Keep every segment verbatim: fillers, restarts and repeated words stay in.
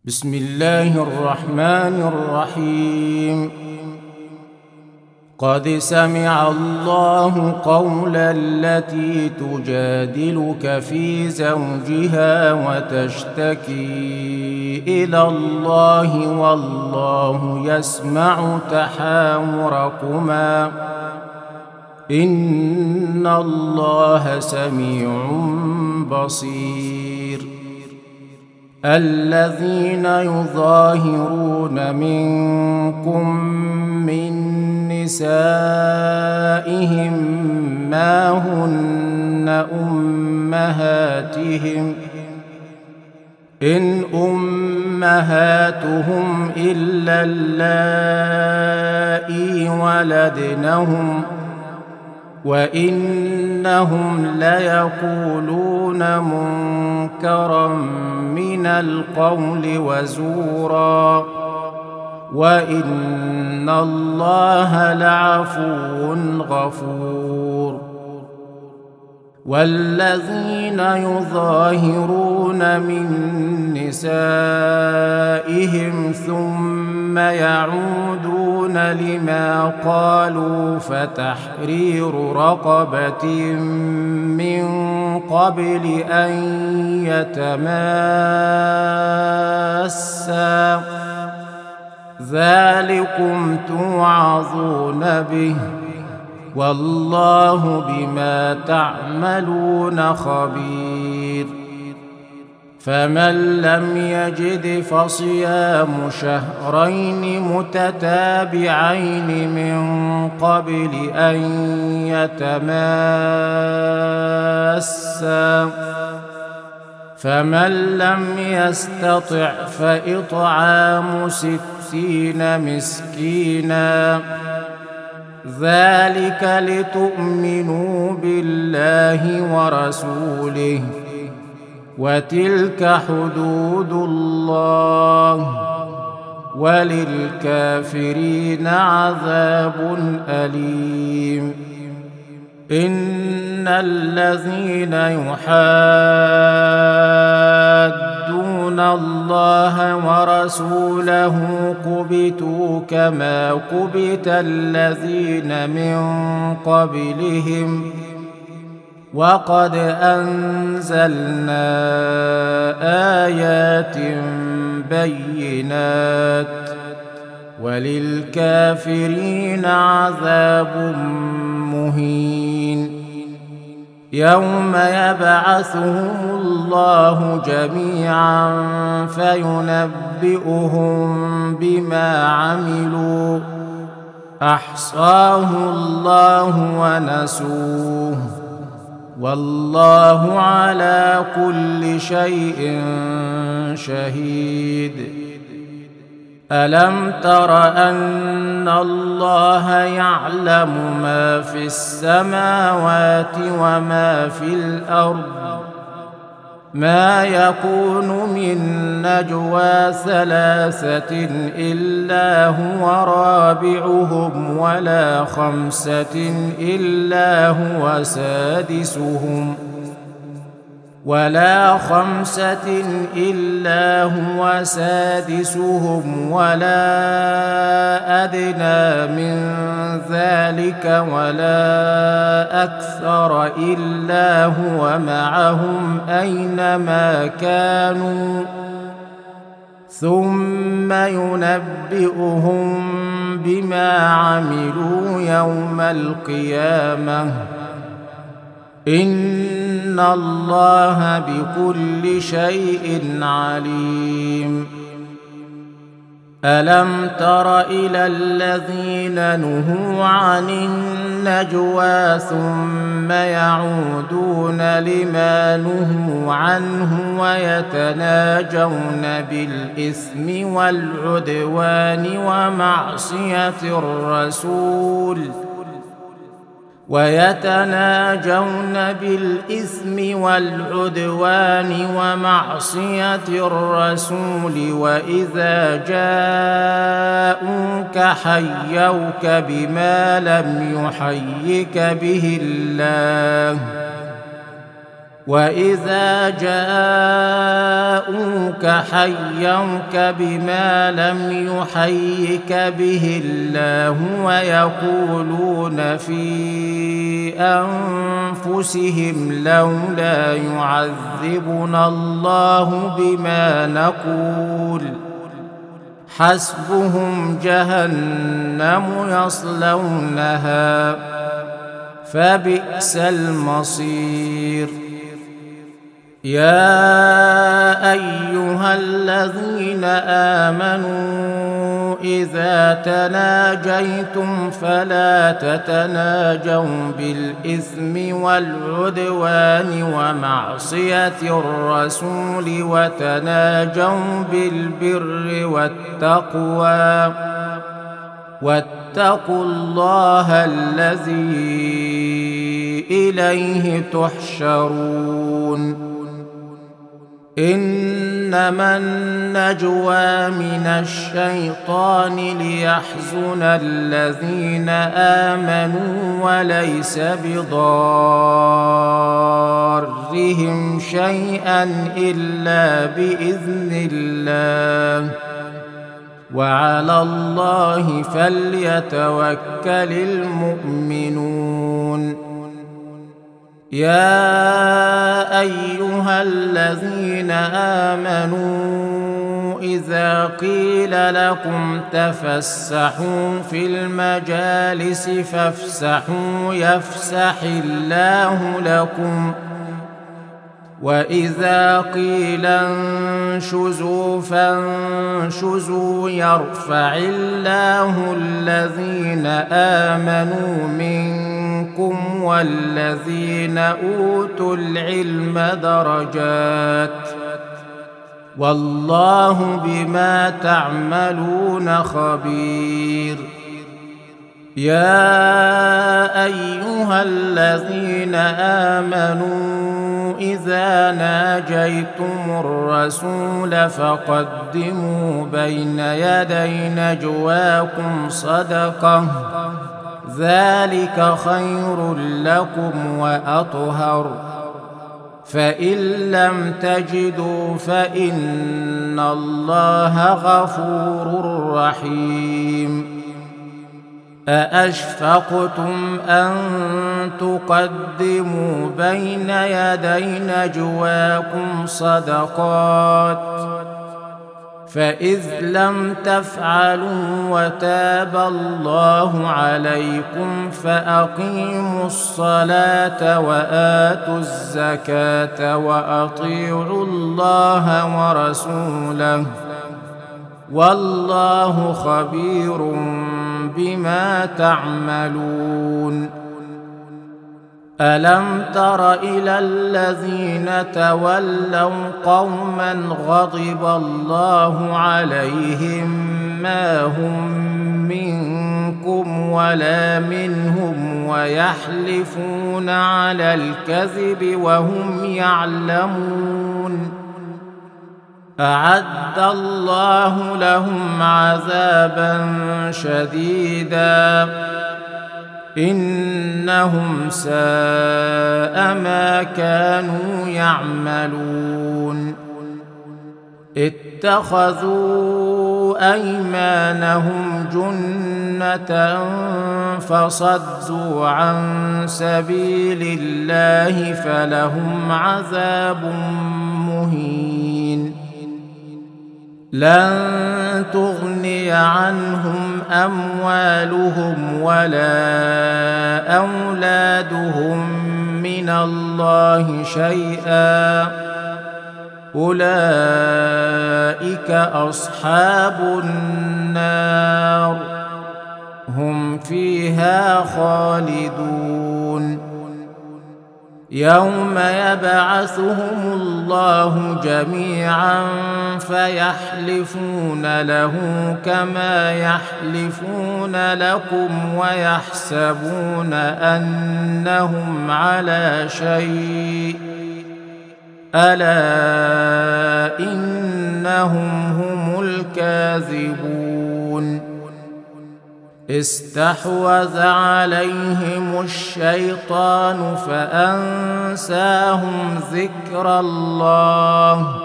بسم الله الرحمن الرحيم. قد سمع الله قول التي تجادلك في زوجها وتشتكي إلى الله والله يسمع تحاوركما إن الله سميع بصير. الذين يظاهرون منكم من نسائهم ما هن أمهاتهم إن أمهاتهم إلا اللائي ولدنهم وإنهم ليقولون منكرا من القول وزورا وإن الله لعفو غفور. والذين يظاهرون من نسائهم ثم يعودون لما قالوا فتحرير رقبة من قبل أن يتماسا ذلكم توعظون به والله بما تعملون خبير. فمن لم يجد فصيام شهرين متتابعين من قبل أن يتماسا فمن لم يستطع فإطعام ستين مسكينا ذلك لتؤمنوا بالله ورسوله وتلك حدود الله وللكافرين عذاب أليم. إن الذين يحادون الله ورسوله كبتوا كما كبت الذين من قبلهم وقد أنزلنا آيات بينات وللكافرين عذاب مهين. يوم يبعثهم الله جميعا فينبئهم بما عملوا أحصاه الله ونسوه والله على كل شيء شهيد. ألم تر أن الله يعلم ما في السماوات وما في الأرض ما يكون من نجوى ثلاثة إلا هو رابعهم ولا خمسة إلا هو سادسهم ولا خمسة إلا هو سادسهم ولا أدنى من ذلك ولا أكثر إلا هو معهم أينما كانوا ثم ينبئهم بما عملوا يوم القيامة إن الله بكل شيء عليم. ألم تر إلى الذين نهوا عن النجوى ثم يعودون لما نهوا عنه ويتناجون بالإثم والعدوان ومعصية الرسول ويتناجون بالإثم والعدوان ومعصية الرسول وإذا جاءوك حيوك بما لم يحيك به الله وإذا جاءوك حيوك بما لم يحيك به الله ويقولون في أنفسهم لولا يعذبنا الله بما نقول حسبهم جهنم يصلونها فبئس المصير. يا أيها الذين آمنوا إذا تناجيتم فلا تتناجوا بالإثم والعدوان ومعصية الرسول وتناجوا بالبر والتقوى واتقوا الله الذي إليه تحشرون. إنما النجوى من الشيطان ليحزن الذين آمنوا وليس بضارهم شيئا إلا بإذن الله وعلى الله فليتوكل المؤمنون. يا أيها الذين آمنوا إذا قيل لكم تفسحوا في المجالس فافسحوا يفسح الله لكم وإذا قيل انشزوا فانشزوا يرفع الله الذين آمنوا منكم والذين أوتوا العلم درجات والله بما تعملون خبير. يا أيها الذين آمنوا إذا ناجيتم الرسول فقدموا بين يدي نجواكم صدقة ذلك خير لكم وأطهر فإن لم تجدوا فإن الله غفور رحيم. أأشفقتم أن تقدموا بين يدي نجواكم صدقات فإذ لم تفعلوا وتاب الله عليكم فأقيموا الصلاة وآتوا الزكاة وأطيعوا الله ورسوله والله خبير بما تعملون. ألم تر إلى الذين تولوا قوما غضب الله عليهم ما هم منكم ولا منهم ويحلفون على الكذب وهم يعلمون أعد الله لهم عذابا شديدا إنهم ساء ما كانوا يعملون. اتخذوا أيمانهم جنة فصدوا عن سبيل الله فلهم عذاب مهين. لن تغني عنهم أموالهم ولا أولادهم من الله شيئا أولئك أصحاب النار هم فيها خالدون. يوم يبعثهم الله جميعا فيحلفون له كما يحلفون لكم ويحسبون أنهم على شيء ألا إنهم هم الكاذبون. استحوذ عليهم الشيطان فأنساهم ذكر الله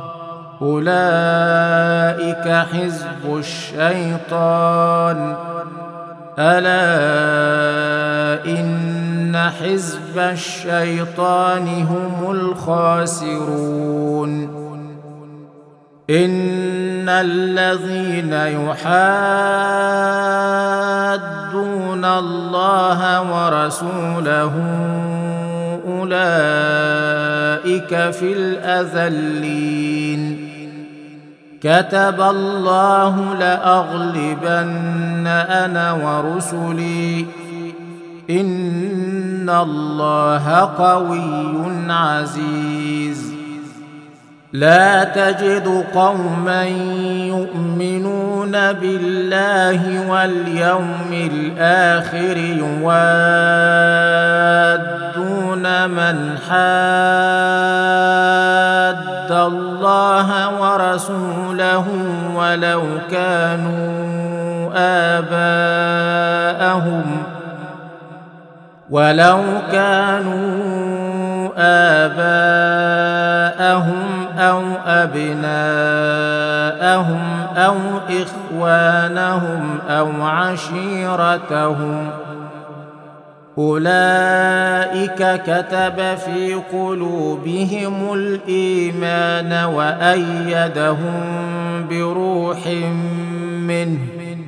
أولئك حزب الشيطان ألا إن حزب الشيطان هم الخاسرون إن الذين يحادون الله ورسوله أولئك في الأذلين كتب الله لأغلبن أنا ورسلي إن الله قوي عزيز لا تجد قوما يؤمنون بالله واليوم الآخر يوادون من حاد الله ورسوله ولو كانوا آباءهم ولو كانوا آباءهم أو أبناءهم أو إخوانهم أو عشيرتهم أولئك كتب في قلوبهم الإيمان وأيدهم بروح منه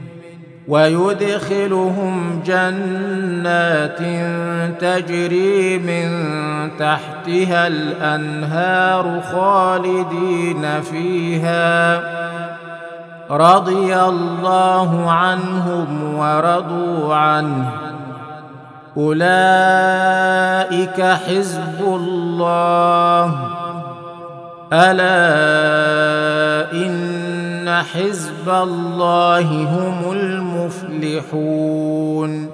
ويدخلهم جنات تجري من تحتها الأنهار خالدين فيها رضي الله عنهم ورضوا عنه أولئك حزب الله ألا إن حزب الله هم المفلحون